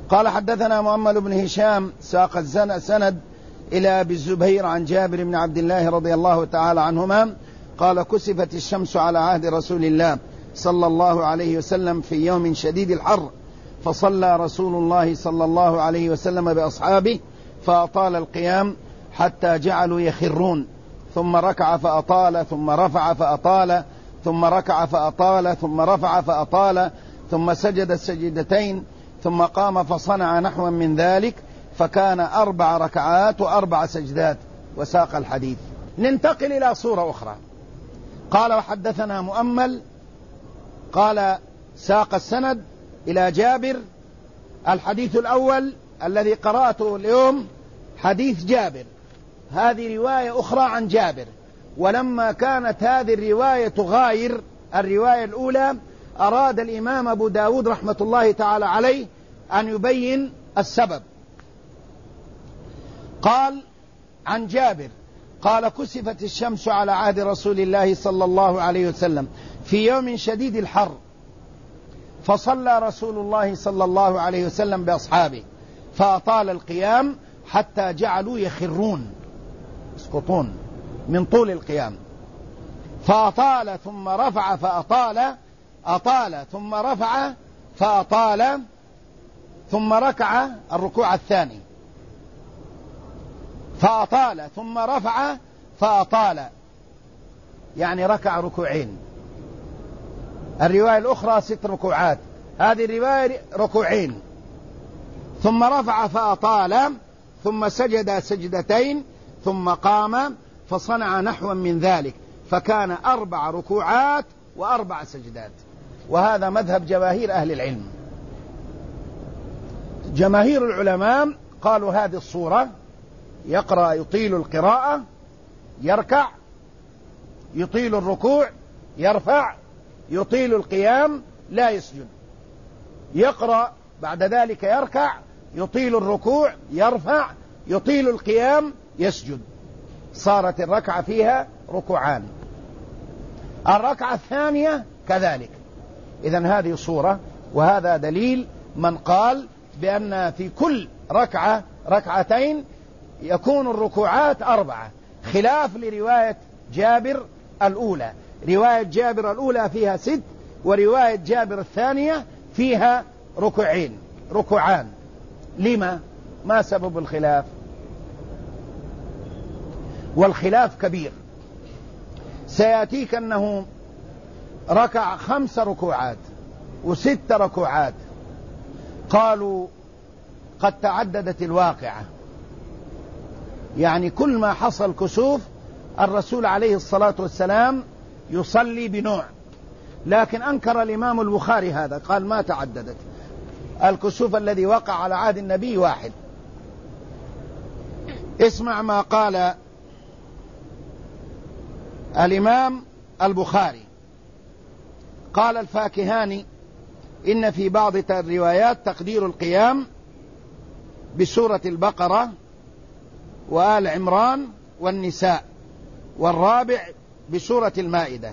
قال حدثنا مؤمل بن هشام ساق السند إلى أبي الزبير عن جابر بن عبد الله رضي الله تعالى عنهما قال كسفت الشمس على عهد رسول الله صلى الله عليه وسلم في يوم شديد الحر، فصلى رسول الله صلى الله عليه وسلم بأصحابه فأطال القيام حتى جعلوا يخرون، ثم ركع فأطال، ثم رفع فأطال، ثم ركع فأطال، ثم رفع فأطال، ثم سجد السجدتين، ثم قام فصنع نحوا من ذلك، فكان 4 ركعات و4 سجدات. وساق الحديث. ننتقل إلى صورة أخرى. قال وحدثنا مؤمل قال ساق السند إلى جابر. الحديث الأول الذي قرأته اليوم حديث جابر، هذه رواية أخرى عن جابر، ولما كانت هذه الرواية تغاير الرواية الأولى أراد الإمام أبو داود رحمة الله تعالى عليه أن يبين السبب. قال عن جابر قال كسفت الشمس على عهد رسول الله صلى الله عليه وسلم في يوم شديد الحر، فصلى رسول الله صلى الله عليه وسلم بأصحابه فأطال القيام حتى جعلوا يخرون يسقطون من طول القيام، فأطال ثم رفع فأطال، أطال ثم رفع فأطال، ثم ركع الركوع الثاني، فأطال ثم رفع فأطال، يعني ركع ركوعين. الرواية الأخرى 6 ركوعات، هذه الرواية ركوعين. ثم رفع فأطال، ثم سجد سجدتين، ثم قام فصنع نحوا من ذلك، فكان 4 ركوعات و4 سجدات. وهذا مذهب جماهير أهل العلم. جماهير العلماء قالوا هذه الصورة يقرأ يطيل القراءة، يركع، يطيل الركوع، يرفع، يطيل القيام، لا يسجد، يقرأ بعد ذلك يركع، يطيل الركوع، يرفع، يطيل القيام، يسجد. صارت الركعة فيها ركوعان. الركعة الثانية كذلك. إذن هذه صورة، وهذا دليل من قال بأن في كل ركعة ركعتين يكون الركوعات 4، خلاف لرواية جابر الأولى. رواية جابر الأولى فيها 6، ورواية جابر الثانية فيها ركوعان. لما؟ ما سبب الخلاف؟ والخلاف كبير. سيأتيك أنه ركع 5 ركوعات و6 ركوعات. قالوا قد تعددت الواقعة، يعني كل ما حصل كسوف الرسول عليه الصلاة والسلام يصلي بنوع، لكن أنكر الإمام البخاري هذا، قال ما تعددت، الكسوف الذي وقع على عهد النبي واحد. اسمع ما قال الإمام البخاري. قال الفاكهاني إن في بعض الروايات تقدير القيام بسورة البقرة وآل عمران والنساء، والرابع بسورة المائدة.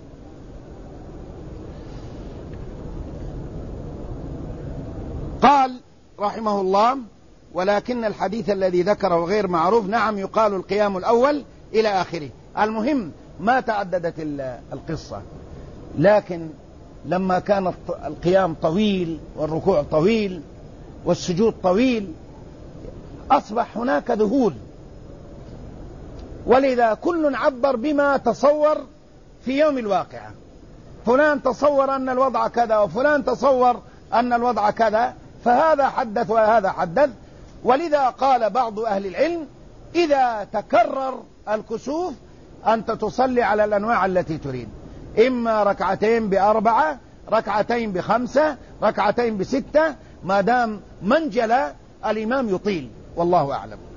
قال رحمه الله ولكن الحديث الذي ذكره غير معروف. نعم يقال القيام الأول إلى آخره. المهم ما تعددت القصة، لكن لما كان القيام طويل والركوع طويل والسجود طويل أصبح هناك ذهول، ولذا كل عبر بما تصور في يوم الواقعة. فلان تصور أن الوضع كذا، وفلان تصور أن الوضع كذا، فهذا حدث وهذا حدث. ولذا قال بعض أهل العلم إذا تكرر الكسوف أنت تصلي على الأنواع التي تريد، إما ركعتين ب4، ركعتين ب5، ركعتين ب6، ما دام منجل الإمام يطيل. والله أعلم.